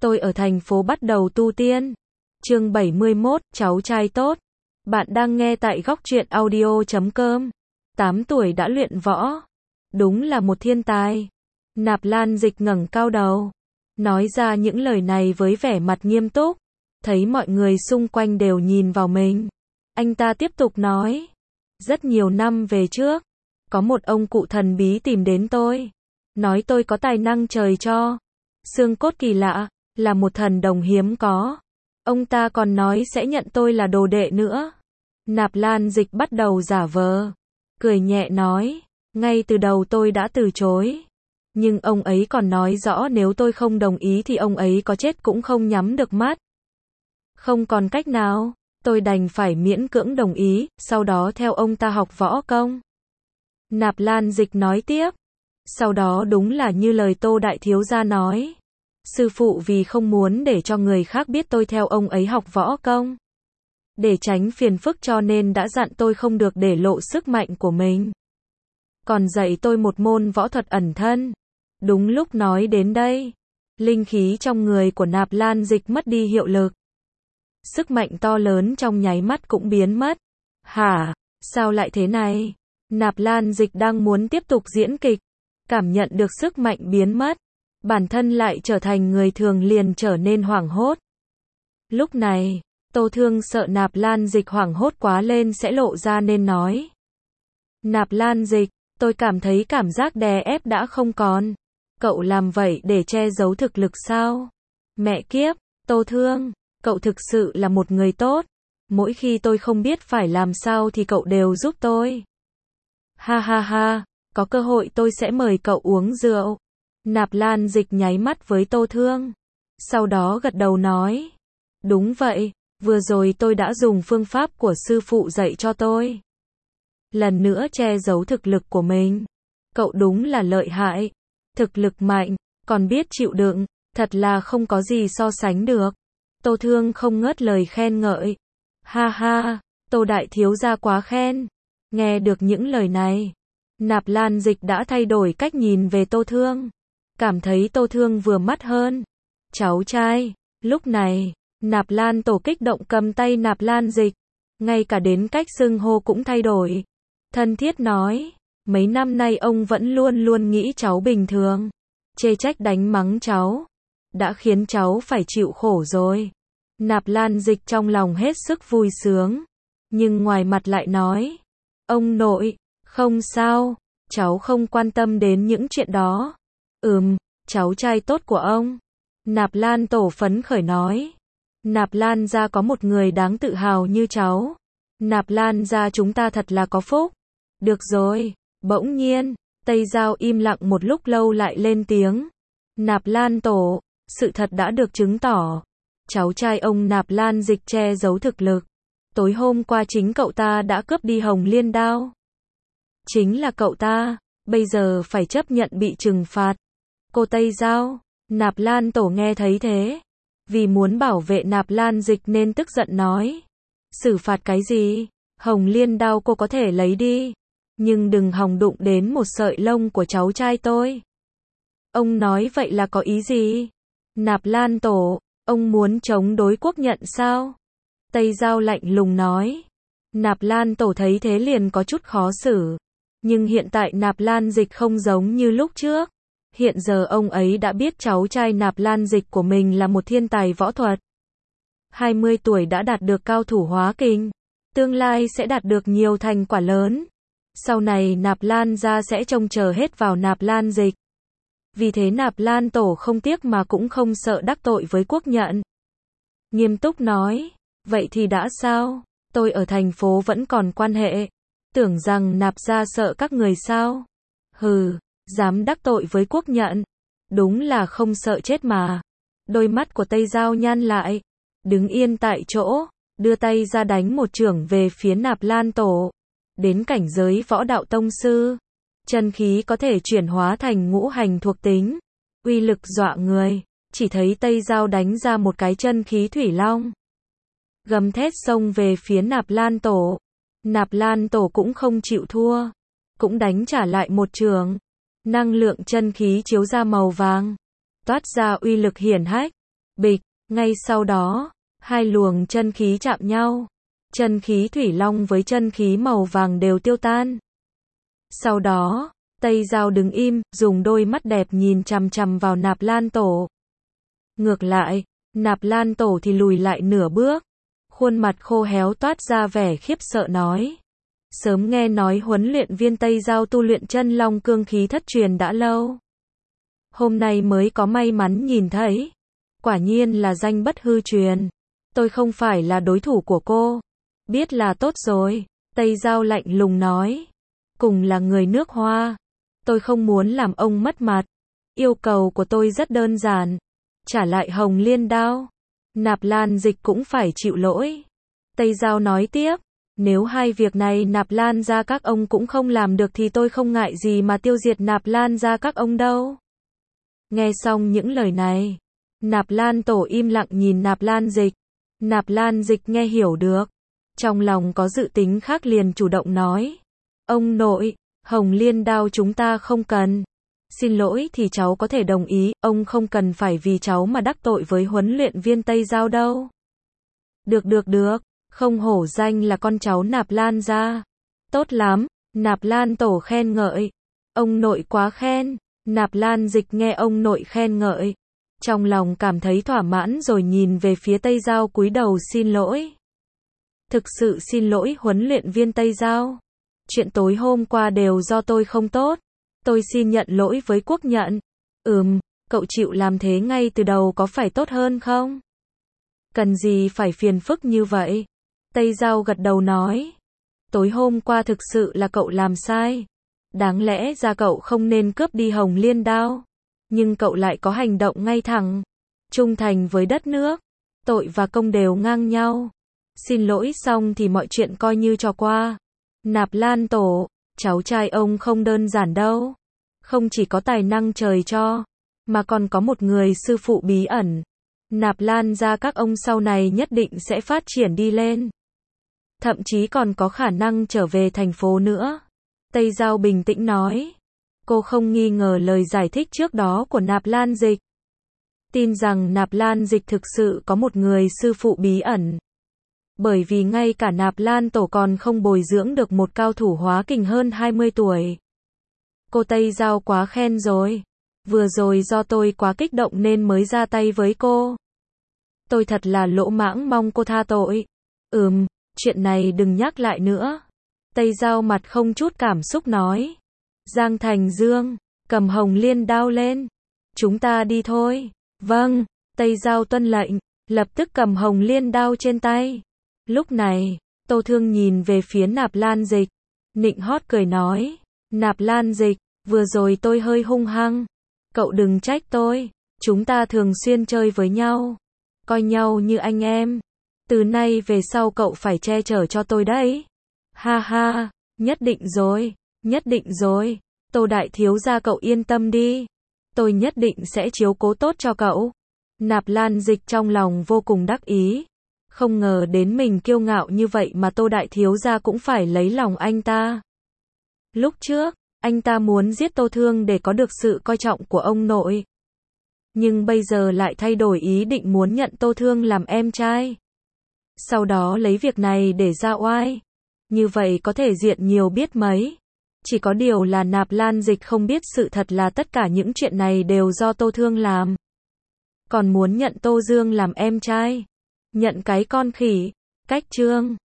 Tôi ở thành phố bắt đầu tu tiên. Chương 71, cháu trai tốt. Bạn đang nghe tại góc truyện audio.com. 8 tuổi đã luyện võ. Đúng là một thiên tài. Nạp Lan Dịch ngẩng cao đầu, nói ra những lời này với vẻ mặt nghiêm túc. Thấy mọi người xung quanh đều nhìn vào mình, anh ta tiếp tục nói. Rất nhiều năm về trước, có một ông cụ thần bí tìm đến tôi, nói tôi có tài năng trời cho, xương cốt kỳ lạ, là một thần đồng hiếm có. Ông ta còn nói sẽ nhận tôi là đồ đệ nữa. Nạp Lan Dịch bắt đầu giả vờ, cười nhẹ nói, ngay từ đầu tôi đã từ chối. Nhưng ông ấy còn nói rõ nếu tôi không đồng ý thì ông ấy có chết cũng không nhắm được mắt. Không còn cách nào, tôi đành phải miễn cưỡng đồng ý, sau đó theo ông ta học võ công. Nạp Lan Dịch nói tiếp, sau đó đúng là như lời Tô Đại Thiếu gia nói. Sư phụ vì không muốn để cho người khác biết tôi theo ông ấy học võ công, để tránh phiền phức cho nên đã dặn tôi không được để lộ sức mạnh của mình. Còn dạy tôi một môn võ thuật ẩn thân. Đúng lúc nói đến đây, linh khí trong người của Nạp Lan Dịch mất đi hiệu lực. Sức mạnh to lớn trong nháy mắt cũng biến mất. Hả? Sao lại thế này? Nạp Lan Dịch đang muốn tiếp tục diễn kịch, cảm nhận được sức mạnh biến mất, bản thân lại trở thành người thường liền trở nên hoảng hốt. Lúc này, Tô Thương sợ Nạp Lan Dịch hoảng hốt quá lên sẽ lộ ra nên nói. Nạp Lan Dịch, tôi cảm thấy cảm giác đè ép đã không còn. Cậu làm vậy để che giấu thực lực sao? Mẹ kiếp, Tô Thương, cậu thực sự là một người tốt. Mỗi khi tôi không biết phải làm sao thì cậu đều giúp tôi. Ha ha ha, có cơ hội tôi sẽ mời cậu uống rượu. Nạp Lan Dịch nháy mắt với Tô Thương, sau đó gật đầu nói. Đúng vậy, vừa rồi tôi đã dùng phương pháp của sư phụ dạy cho tôi. Lần nữa che giấu thực lực của mình. Cậu đúng là lợi hại. Thực lực mạnh, còn biết chịu đựng, thật là không có gì so sánh được. Tô Thương không ngớt lời khen ngợi. Ha ha, Tô Đại Thiếu gia quá khen. Nghe được những lời này, Nạp Lan Dịch đã thay đổi cách nhìn về Tô Thương, cảm thấy Tô Thương vừa mắt hơn. Cháu trai, lúc này, Nạp Lan Tổ kích động cầm tay Nạp Lan Dịch, ngay cả đến cách xưng hô cũng thay đổi. Thân thiết nói, mấy năm nay ông vẫn luôn luôn nghĩ cháu bình thường, chê trách đánh mắng cháu, đã khiến cháu phải chịu khổ rồi. Nạp Lan Dịch trong lòng hết sức vui sướng, nhưng ngoài mặt lại nói, ông nội, không sao, cháu không quan tâm đến những chuyện đó. Cháu trai tốt của ông. Nạp Lan Tổ phấn khởi nói, Nạp Lan gia có một người đáng tự hào như cháu. Nạp Lan gia chúng ta thật là có phúc. Được rồi, bỗng nhiên, Tây Giao im lặng một lúc lâu lại lên tiếng. Nạp Lan Tổ, sự thật đã được chứng tỏ. Cháu trai ông Nạp Lan Dịch che giấu thực lực. Tối hôm qua chính cậu ta đã cướp đi Hồng Liên đao. Chính là cậu ta, bây giờ phải chấp nhận bị trừng phạt. Cô Tây Giao, Nạp Lan Tổ nghe thấy thế, vì muốn bảo vệ Nạp Lan Dịch nên tức giận nói. Xử phạt cái gì? Hồng Liên đao cô có thể lấy đi, nhưng đừng hòng đụng đến một sợi lông của cháu trai tôi. Ông nói vậy là có ý gì? Nạp Lan Tổ, ông muốn chống đối Quốc Nhận sao? Tây Giao lạnh lùng nói. Nạp Lan Tổ thấy thế liền có chút khó xử. Nhưng hiện tại Nạp Lan Dịch không giống như lúc trước. Hiện giờ ông ấy đã biết cháu trai Nạp Lan Dịch của mình là một thiên tài võ thuật. 20 tuổi đã đạt được cao thủ hóa kình. Tương lai sẽ đạt được nhiều thành quả lớn. Sau này Nạp Lan gia sẽ trông chờ hết vào Nạp Lan Dịch. Vì thế Nạp Lan Tổ không tiếc mà cũng không sợ đắc tội với Quốc Nhận. Nghiêm túc nói, vậy thì đã sao? Tôi ở thành phố vẫn còn quan hệ. Tưởng rằng Nạp gia sợ các người sao? Hừ, dám đắc tội với Quốc Nhận. Đúng là không sợ chết mà. Đôi mắt của Tây Giao nhăn lại, đứng yên tại chỗ, đưa tay ra đánh một chưởng về phía Nạp Lan Tổ. Đến cảnh giới võ đạo tông sư, chân khí có thể chuyển hóa thành ngũ hành thuộc tính, uy lực dọa người. Chỉ thấy Tây Giao đánh ra một cái chân khí thủy long, gầm thét xông về phía Nạp Lan Tổ. Nạp Lan Tổ cũng không chịu thua, cũng đánh trả lại một chưởng. Năng lượng chân khí chiếu ra màu vàng, toát ra uy lực hiển hách. Bịch, ngay sau đó, hai luồng chân khí chạm nhau. Chân khí thủy long với chân khí màu vàng đều tiêu tan. Sau đó, Tây Giao đứng im, dùng đôi mắt đẹp nhìn chằm chằm vào Nạp Lan Tổ. Ngược lại, Nạp Lan Tổ thì lùi lại nửa bước. Khuôn mặt khô héo toát ra vẻ khiếp sợ nói. Sớm nghe nói huấn luyện viên Tây Giao tu luyện chân long cương khí thất truyền đã lâu. Hôm nay mới có may mắn nhìn thấy. Quả nhiên là danh bất hư truyền. Tôi không phải là đối thủ của cô. Biết là tốt rồi. Tây Giao lạnh lùng nói. Cùng là người nước Hoa. Tôi không muốn làm ông mất mặt. Yêu cầu của tôi rất đơn giản. Trả lại Hồng Liên đao. Nạp Lan Dịch cũng phải chịu lỗi. Tây Giao nói tiếp. Nếu hai việc này Nạp Lan gia các ông cũng không làm được thì tôi không ngại gì mà tiêu diệt Nạp Lan gia các ông đâu. Nghe xong những lời này, Nạp Lan Tổ im lặng nhìn Nạp Lan Dịch. Nạp Lan Dịch nghe hiểu được. Trong lòng có dự tính khác liền chủ động nói. Ông nội, Hồng Liên đao chúng ta không cần. Xin lỗi thì cháu có thể đồng ý, ông không cần phải vì cháu mà đắc tội với huấn luyện viên Tây Giao đâu. Được, không hổ danh là con cháu Nạp Lan gia. Tốt lắm, Nạp Lan Tổ khen ngợi. Ông nội quá khen. Nạp Lan Dịch nghe ông nội khen ngợi. Trong lòng cảm thấy thỏa mãn rồi nhìn về phía Tây Giao cúi đầu xin lỗi. Thực sự xin lỗi huấn luyện viên Tây Giao. Chuyện tối hôm qua đều do tôi không tốt. Tôi xin nhận lỗi với Quốc Nhận. Cậu chịu làm thế ngay từ đầu có phải tốt hơn không? Cần gì phải phiền phức như vậy? Tây Giao gật đầu nói. Tối hôm qua thực sự là cậu làm sai. Đáng lẽ ra cậu không nên cướp đi Hồng Liên đao. Nhưng cậu lại có hành động ngay thẳng. Trung thành với đất nước. Tội và công đều ngang nhau. Xin lỗi xong thì mọi chuyện coi như trò qua. Nạp Lan Tổ, cháu trai ông không đơn giản đâu. Không chỉ có tài năng trời cho, mà còn có một người sư phụ bí ẩn. Nạp Lan gia các ông sau này nhất định sẽ phát triển đi lên. Thậm chí còn có khả năng trở về thành phố nữa. Tây Giao bình tĩnh nói. Cô không nghi ngờ lời giải thích trước đó của Nạp Lan Dịch. Tin rằng Nạp Lan Dịch thực sự có một người sư phụ bí ẩn. Bởi vì ngay cả Nạp Lan Tổ còn không bồi dưỡng được một cao thủ hóa kình hơn 20 tuổi. Cô Tây Giao quá khen rồi. Vừa rồi do tôi quá kích động nên mới ra tay với cô. Tôi thật là lỗ mãng, mong cô tha tội. Chuyện này đừng nhắc lại nữa. Tây Giao mặt không chút cảm xúc nói. Giang Thành Dương, cầm Hồng Liên đao lên. Chúng ta đi thôi. Vâng, Tây Giao tuân lệnh, lập tức cầm Hồng Liên đao trên tay. Lúc này, Tô Thương nhìn về phía Nạp Lan Dịch. Nịnh hót cười nói. Nạp Lan Dịch, vừa rồi tôi hơi hung hăng. Cậu đừng trách tôi. Chúng ta thường xuyên chơi với nhau. Coi nhau như anh em. Từ nay về sau cậu phải che chở cho tôi đấy. Ha ha, nhất định rồi. Tô đại thiếu gia cậu yên tâm đi. Tôi nhất định sẽ chiếu cố tốt cho cậu. Nạp Lan Dịch trong lòng vô cùng đắc ý. Không ngờ đến mình kiêu ngạo như vậy mà Tô đại thiếu gia cũng phải lấy lòng anh ta. Lúc trước, anh ta muốn giết Tô Thương để có được sự coi trọng của ông nội. Nhưng bây giờ lại thay đổi ý định muốn nhận Tô Thương làm em trai. Sau đó lấy việc này để ra oai. Như vậy có thể diện nhiều biết mấy. Chỉ có điều là Nạp Lan Dịch không biết sự thật là tất cả những chuyện này đều do Tô Thương làm. Còn muốn nhận Tô Dương làm em trai. Nhận cái con khỉ. Cách chương